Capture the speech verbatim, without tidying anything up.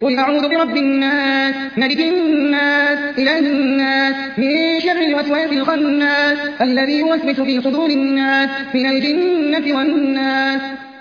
قل أعوذ برب الناس ملك الناس إله الناس من شر الوسواس الخناس الذي يوسوس في صدور الناس من الجنة والناس.